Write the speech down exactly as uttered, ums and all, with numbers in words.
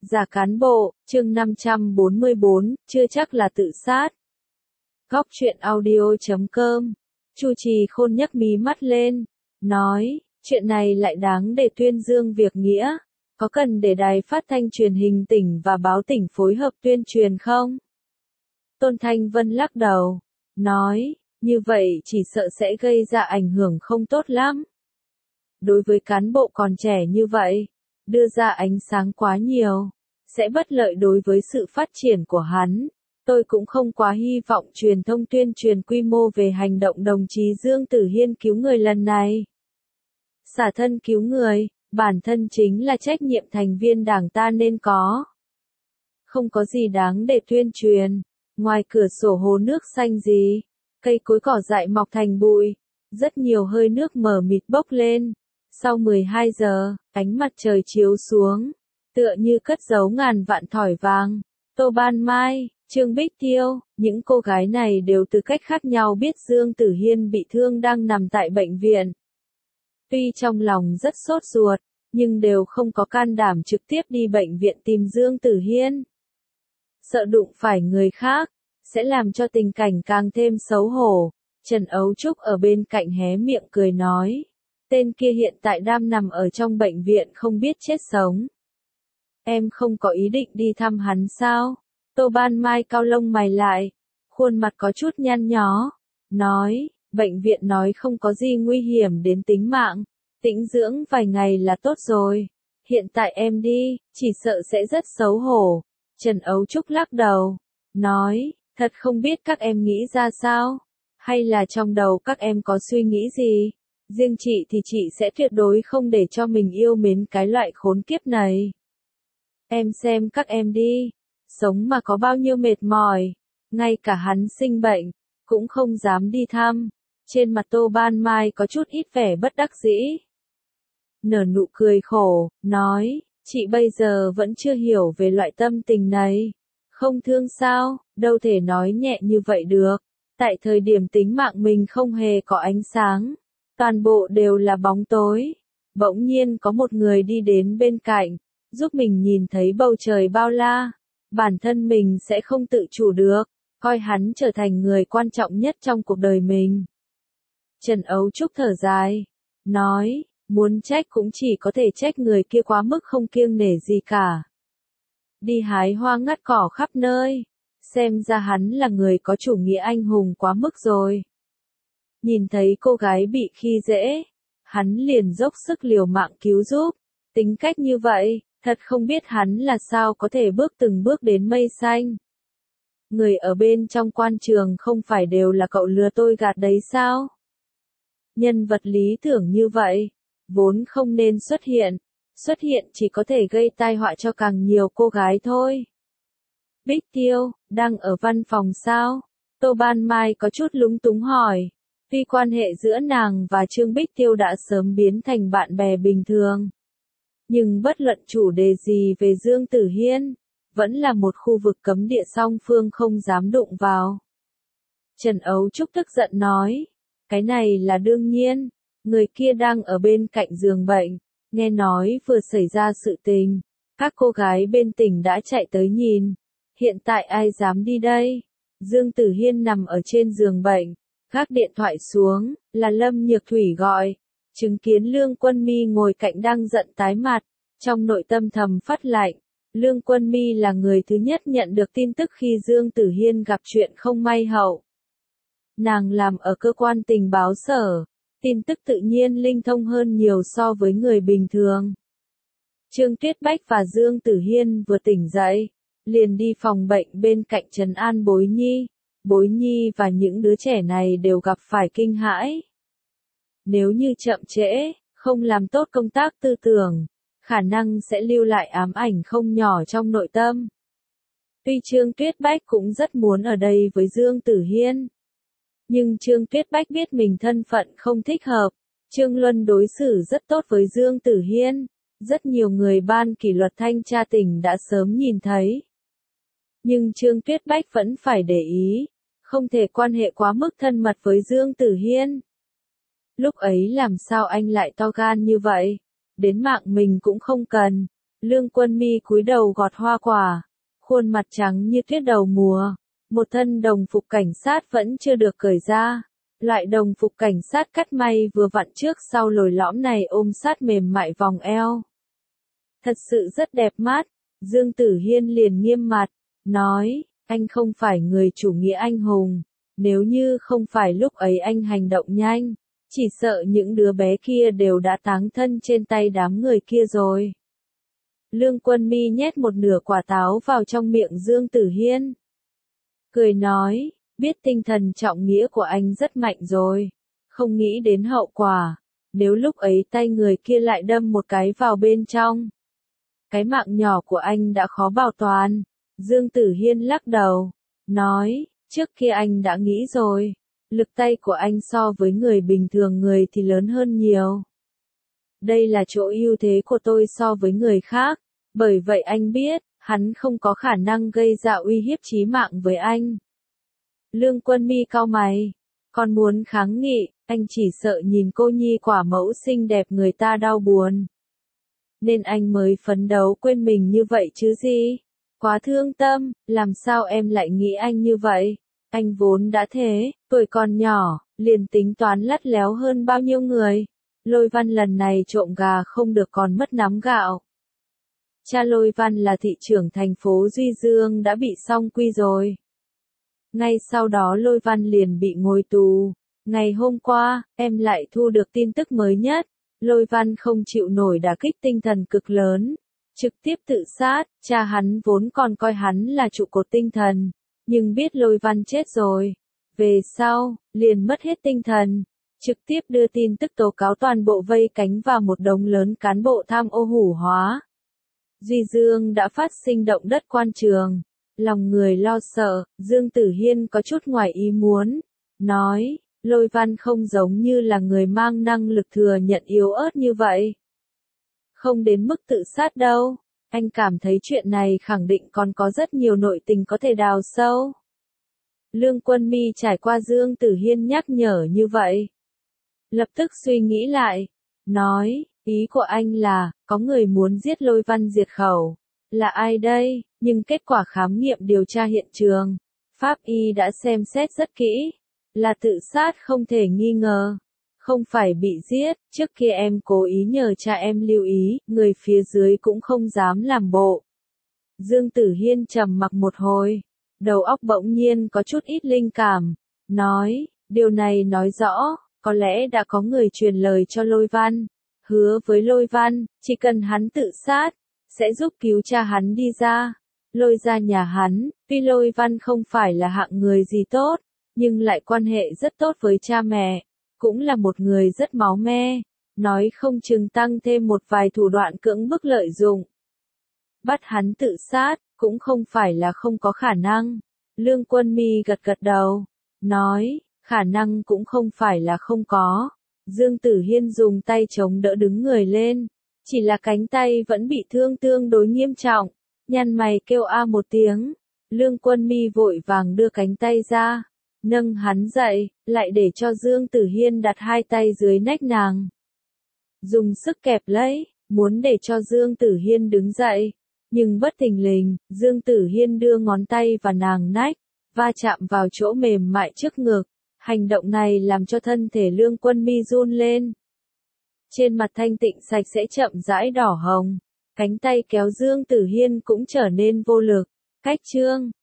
Giả cán bộ, chương năm trăm bốn mươi bốn, chưa chắc là tự sát. Góc truyện audio chấm com. Chu Trì Khôn nhấc mí mắt lên, nói, chuyện này lại đáng để tuyên dương việc nghĩa, có cần để đài phát thanh truyền hình tỉnh và báo tỉnh phối hợp tuyên truyền không? Tôn Thanh Vân lắc đầu, nói, như vậy chỉ sợ sẽ gây ra ảnh hưởng không tốt lắm. Đối với cán bộ còn trẻ như vậy, đưa ra ánh sáng quá nhiều, sẽ bất lợi đối với sự phát triển của hắn. Tôi cũng không quá hy vọng truyền thông tuyên truyền quy mô về hành động đồng chí Dương Tử Hiên cứu người lần này. Xả thân cứu người, bản thân chính là trách nhiệm thành viên đảng ta nên có. Không có gì đáng để tuyên truyền, ngoài cửa sổ hồ nước xanh gì, cây cối cỏ dại mọc thành bụi, rất nhiều hơi nước mờ mịt bốc lên. Sau mười hai giờ, ánh mặt trời chiếu xuống, tựa như cất giấu ngàn vạn thỏi vàng. Tô Ban Mai, Trương Bích Tiêu, những cô gái này đều từ cách khác nhau biết Dương Tử Hiên bị thương đang nằm tại bệnh viện. Tuy trong lòng rất sốt ruột, nhưng đều không có can đảm trực tiếp đi bệnh viện tìm Dương Tử Hiên. Sợ đụng phải người khác, sẽ làm cho tình cảnh càng thêm xấu hổ. Trần Ấu Trúc ở bên cạnh hé miệng cười nói. Tên kia hiện tại đang nằm ở trong bệnh viện không biết chết sống. Em không có ý định đi thăm hắn sao? Tô Ban Mai cau lông mày lại, khuôn mặt có chút nhăn nhó, nói, bệnh viện nói không có gì nguy hiểm đến tính mạng, tĩnh dưỡng vài ngày là tốt rồi. Hiện tại em đi, chỉ sợ sẽ rất xấu hổ. Trần Ấu Trúc lắc đầu, nói, thật không biết các em nghĩ ra sao, hay là trong đầu các em có suy nghĩ gì. Riêng chị thì chị sẽ tuyệt đối không để cho mình yêu mến cái loại khốn kiếp này. Em xem các em đi, sống mà có bao nhiêu mệt mỏi, ngay cả hắn sinh bệnh, cũng không dám đi thăm. Trên mặt Tô Ban Mai có chút ít vẻ bất đắc dĩ. Nở nụ cười khổ, nói, chị bây giờ vẫn chưa hiểu về loại tâm tình này. Không thương sao, đâu thể nói nhẹ như vậy được. Tại thời điểm tính mạng mình không hề có ánh sáng. Toàn bộ đều là bóng tối. Bỗng nhiên có một người đi đến bên cạnh, giúp mình nhìn thấy bầu trời bao la. Bản thân mình sẽ không tự chủ được, coi hắn trở thành người quan trọng nhất trong cuộc đời mình. Trần Ấu Trúc thở dài, nói, muốn trách cũng chỉ có thể trách người kia quá mức không kiêng nể gì cả. Đi hái hoa ngắt cỏ khắp nơi, xem ra hắn là người có chủ nghĩa anh hùng quá mức rồi. Nhìn thấy cô gái bị khi dễ, hắn liền dốc sức liều mạng cứu giúp. Tính cách như vậy, thật không biết hắn là sao có thể bước từng bước đến mây xanh. Người ở bên trong quan trường không phải đều là cậu lừa tôi gạt đấy sao? Nhân vật lý tưởng như vậy, vốn không nên xuất hiện, xuất hiện chỉ có thể gây tai họa cho càng nhiều cô gái thôi. Bích Tiêu, đang ở văn phòng sao? Tô Ban Mai có chút lúng túng hỏi. Tuy quan hệ giữa nàng và Trương Bích Tiêu đã sớm biến thành bạn bè bình thường. Nhưng bất luận chủ đề gì về Dương Tử Hiên, vẫn là một khu vực cấm địa song phương không dám đụng vào. Trần Ấu Trúc tức giận nói, cái này là đương nhiên, người kia đang ở bên cạnh giường bệnh, nghe nói vừa xảy ra sự tình, các cô gái bên tỉnh đã chạy tới nhìn, hiện tại ai dám đi đây? Dương Tử Hiên nằm ở trên giường bệnh, gác điện thoại xuống, là Lâm Nhược Thủy gọi. Chứng kiến Lương Quân Mi ngồi cạnh đang giận tái mặt, trong nội tâm thầm phát lạnh. Lương Quân Mi là người thứ nhất nhận được tin tức khi Dương Tử Hiên gặp chuyện không may hậu. Nàng làm ở cơ quan tình báo sở, tin tức tự nhiên linh thông hơn nhiều so với người bình thường. Trương Tuyết Bách và Dương Tử Hiên vừa tỉnh dậy, liền đi phòng bệnh bên cạnh trấn an Bối Nhi. Bối Nhi và những đứa trẻ này đều gặp phải kinh hãi. Nếu như chậm trễ, không làm tốt công tác tư tưởng, khả năng sẽ lưu lại ám ảnh không nhỏ trong nội tâm. Tuy Trương Tuyết Bách cũng rất muốn ở đây với Dương Tử Hiên. Nhưng Trương Tuyết Bách biết mình thân phận không thích hợp. Trương Luân đối xử rất tốt với Dương Tử Hiên. Rất nhiều người ban kỷ luật thanh tra tỉnh đã sớm nhìn thấy. Nhưng Trương Tuyết Bách vẫn phải để ý. Không thể quan hệ quá mức thân mật với Dương Tử Hiên. Lúc ấy làm sao anh lại to gan như vậy? Đến mạng mình cũng không cần. Lương Quân Mi cúi đầu gọt hoa quả, khuôn mặt trắng như tuyết đầu mùa, một thân đồng phục cảnh sát vẫn chưa được cởi ra. Loại đồng phục cảnh sát cắt may vừa vặn trước sau lồi lõm này ôm sát mềm mại vòng eo. Thật sự rất đẹp mắt, Dương Tử Hiên liền nghiêm mặt, nói, anh không phải người chủ nghĩa anh hùng, nếu như không phải lúc ấy anh hành động nhanh, chỉ sợ những đứa bé kia đều đã táng thân trên tay đám người kia rồi. Lương Quân Mi nhét một nửa quả táo vào trong miệng Dương Tử Hiên. Cười nói, biết tinh thần trọng nghĩa của anh rất mạnh rồi, không nghĩ đến hậu quả, nếu lúc ấy tay người kia lại đâm một cái vào bên trong. Cái mạng nhỏ của anh đã khó bảo toàn. Dương Tử Hiên lắc đầu, nói, trước kia anh đã nghĩ rồi, lực tay của anh so với người bình thường người thì lớn hơn nhiều. Đây là chỗ ưu thế của tôi so với người khác, bởi vậy anh biết, hắn không có khả năng gây ra uy hiếp chí mạng với anh. Lương Quân Mi cau mày, còn muốn kháng nghị, anh chỉ sợ nhìn cô nhi quả mẫu xinh đẹp người ta đau buồn. Nên anh mới phấn đấu quên mình như vậy chứ gì? Quá thương tâm, làm sao em lại nghĩ anh như vậy? Anh vốn đã thế, tuổi còn nhỏ, liền tính toán lắt léo hơn bao nhiêu người. Lôi Văn lần này trộm gà không được còn mất nắm gạo. Cha Lôi Văn là thị trưởng thành phố Duy Dương đã bị song quy rồi. Ngay sau đó Lôi Văn liền bị ngồi tù. Ngày hôm qua, em lại thu được tin tức mới nhất. Lôi Văn không chịu nổi đả kích tinh thần cực lớn, trực tiếp tự sát. Cha hắn vốn còn coi hắn là trụ cột tinh thần, nhưng biết Lôi Văn chết rồi, về sau, liền mất hết tinh thần, trực tiếp đưa tin tức tố cáo toàn bộ vây cánh vào một đống lớn cán bộ tham ô hủ hóa. Duy Dương đã phát sinh động đất quan trường, lòng người lo sợ. Dương Tử Hiên có chút ngoài ý muốn, nói, Lôi Văn không giống như là người mang năng lực thừa nhận yếu ớt như vậy. Không đến mức tự sát đâu, anh cảm thấy chuyện này khẳng định còn có rất nhiều nội tình có thể đào sâu. Lương Quân Mi trải qua Dương Tử Hiên nhắc nhở như vậy, lập tức suy nghĩ lại, nói, ý của anh là, có người muốn giết Lôi Văn diệt khẩu. Là ai đây? Nhưng kết quả khám nghiệm điều tra hiện trường, pháp y đã xem xét rất kỹ. Là tự sát không thể nghi ngờ. Không phải bị giết, trước kia em cố ý nhờ cha em lưu ý, người phía dưới cũng không dám làm bộ. Dương Tử Hiên trầm mặc một hồi, đầu óc bỗng nhiên có chút ít linh cảm, nói, điều này nói rõ, có lẽ đã có người truyền lời cho Lôi Văn, hứa với Lôi Văn, chỉ cần hắn tự sát, sẽ giúp cứu cha hắn đi ra, lôi ra nhà hắn. Tuy Lôi Văn không phải là hạng người gì tốt, nhưng lại quan hệ rất tốt với cha mẹ, cũng là một người rất máu me, nói không chừng tăng thêm một vài thủ đoạn cưỡng bức lợi dụng. Bắt hắn tự sát, cũng không phải là không có khả năng. Lương Quân Mi gật gật đầu, nói, khả năng cũng không phải là không có. Dương Tử Hiên dùng tay chống đỡ đứng người lên, chỉ là cánh tay vẫn bị thương tương đối nghiêm trọng, nhăn mày kêu a một tiếng. Lương Quân Mi vội vàng đưa cánh tay ra, nâng hắn dậy, lại để cho Dương Tử Hiên đặt hai tay dưới nách nàng. Dùng sức kẹp lấy, muốn để cho Dương Tử Hiên đứng dậy, nhưng bất thình lình, Dương Tử Hiên đưa ngón tay vào nàng nách, va chạm vào chỗ mềm mại trước ngực. Hành động này làm cho thân thể Lương Quân Mi run lên. Trên mặt thanh tịnh sạch sẽ chậm rãi đỏ hồng, cánh tay kéo Dương Tử Hiên cũng trở nên vô lực. Cách chương